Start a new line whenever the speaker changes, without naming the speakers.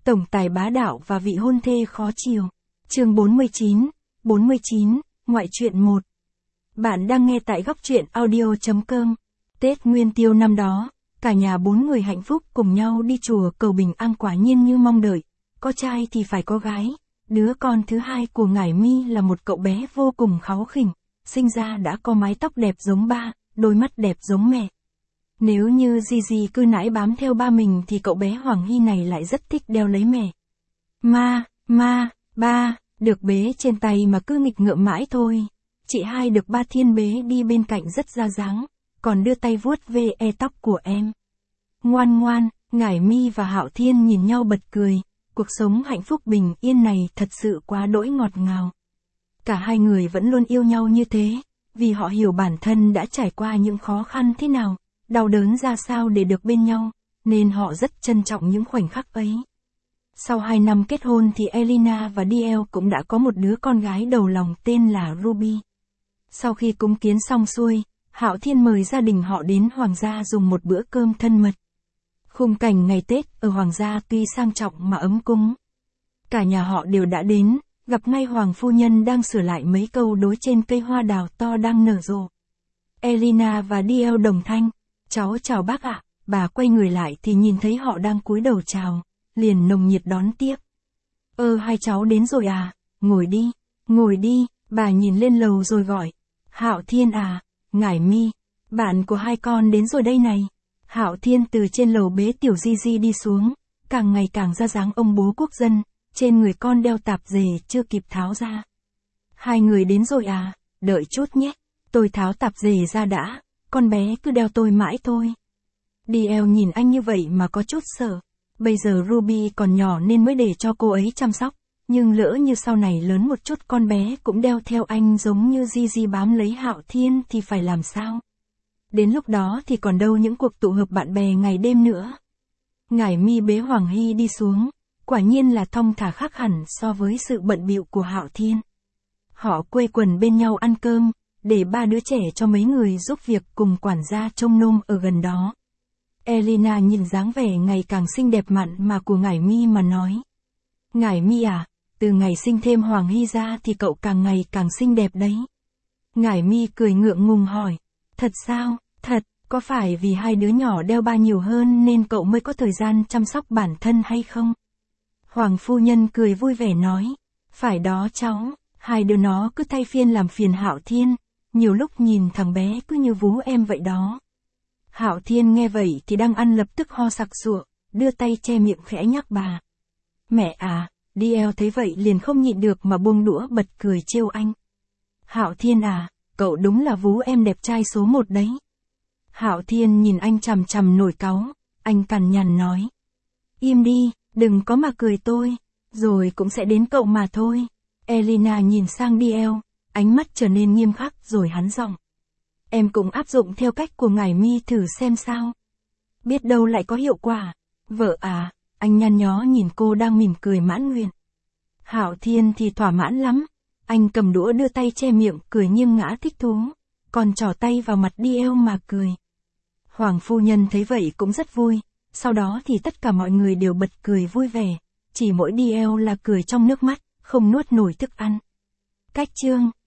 Tổng tài bá đạo và vị hôn thê khó chiều. Chương 49, ngoại truyện 1. Bạn đang nghe tại góc truyện audio.com. Tết Nguyên Tiêu năm đó, cả nhà 4 người hạnh phúc cùng nhau đi chùa cầu bình an, quả nhiên như mong đợi. Có trai thì phải có gái. Đứa con thứ hai của Ngải Mi là một cậu bé vô cùng kháu khỉnh, sinh ra đã có mái tóc đẹp giống ba, đôi mắt đẹp giống mẹ. Nếu như Gigi cứ nãi bám theo ba mình thì cậu bé Hoàng Hy này lại rất thích đeo lấy mẹ. Ba, được bế trên tay mà cứ nghịch ngợm mãi thôi. Chị hai được ba Thiên bế đi bên cạnh rất ra dáng, còn đưa tay vuốt ve tóc của em. Ngoan, Ngải Mi và Hạo Thiên nhìn nhau bật cười, cuộc sống hạnh phúc bình yên này thật sự quá đỗi ngọt ngào. Cả hai người vẫn luôn yêu nhau như thế, vì họ hiểu bản thân đã trải qua những khó khăn thế nào, đau đớn ra sao để được bên nhau, nên họ rất trân trọng những khoảnh khắc ấy. Sau 2 năm kết hôn thì Elina và Diel cũng đã có một đứa con gái đầu lòng tên là Ruby. Sau khi cúng kiến xong xuôi, Hạo Thiên mời gia đình họ đến Hoàng gia dùng một bữa cơm thân mật. Khung cảnh ngày Tết ở Hoàng gia tuy sang trọng mà ấm cúng. Cả nhà họ đều đã đến, gặp ngay Hoàng phu nhân đang sửa lại mấy câu đối trên cây hoa đào to đang nở rộ. Elina và Diel đồng thanh, cháu chào bác ạ. Bà quay người lại thì nhìn thấy họ đang cúi đầu chào, liền nồng nhiệt đón tiếp. Hai cháu đến rồi à, ngồi đi, bà nhìn lên lầu rồi gọi. Hạo Thiên à, Ngải Mi, bạn của hai con đến rồi đây này. Hạo Thiên từ trên lầu bế tiểu Gigi đi xuống, càng ngày càng ra dáng ông bố quốc dân, trên người con đeo tạp dề chưa kịp tháo ra. Hai người đến rồi à, đợi chút nhé, tôi tháo tạp dề ra đã, con bé cứ đeo tôi mãi thôi. Diel nhìn anh như vậy mà có chút sợ, bây giờ Ruby còn nhỏ nên mới để cho cô ấy chăm sóc, nhưng lỡ như sau này lớn một chút con bé cũng đeo theo anh giống như Gigi bám lấy Hạo Thiên thì phải làm sao? Đến lúc đó thì còn đâu những cuộc tụ họp bạn bè ngày đêm nữa. Ngải Mi bế Hoàng Hy đi xuống, quả nhiên là thong thả khác hẳn so với sự bận bịu của Hạo Thiên. Họ quây quần bên nhau ăn cơm, để 3 đứa trẻ cho mấy người giúp việc cùng quản gia trông nom ở gần đó. Elina nhìn dáng vẻ ngày càng xinh đẹp mặn mà của Ngải Mi mà nói. Ngải Mi à, từ ngày sinh thêm Hoàng Hy ra thì cậu càng ngày càng xinh đẹp đấy. Ngải Mi cười ngượng ngùng hỏi, thật sao, thật, có phải vì 2 đứa nhỏ đeo ba nhiều hơn nên cậu mới có thời gian chăm sóc bản thân hay không? Hoàng phu nhân cười vui vẻ nói, phải đó cháu, 2 đứa nó cứ thay phiên làm phiền Hạo Thiên, nhiều lúc nhìn thằng bé cứ như vú em vậy đó. Hạo Thiên nghe vậy thì đang ăn lập tức ho sặc sụa, đưa tay che miệng khẽ nhắc bà. Mẹ à, Diel thấy vậy liền không nhịn được mà buông đũa bật cười trêu anh. Hạo Thiên à, cậu đúng là vú em đẹp trai số 1 đấy. Hạo Thiên nhìn anh chằm chằm nổi cáu, anh cằn nhằn nói. Im đi, đừng có mà cười tôi, rồi cũng sẽ đến cậu mà thôi. Elina nhìn sang Diel, ánh mắt trở nên nghiêm khắc rồi hắn giọng. Em cũng áp dụng theo cách của Ngải Mi thử xem sao. Biết đâu lại có hiệu quả. Vợ à, anh nhăn nhó nhìn cô đang mỉm cười mãn nguyện. Hạo Thiên thì thỏa mãn lắm. Anh cầm đũa đưa tay che miệng cười nghiêng ngã thích thú, còn trỏ tay vào mặt Diel mà cười. Hoàng phu nhân thấy vậy cũng rất vui, sau đó thì tất cả mọi người đều bật cười vui vẻ, chỉ mỗi Diel là cười trong nước mắt, không nuốt nổi thức ăn. Cách chương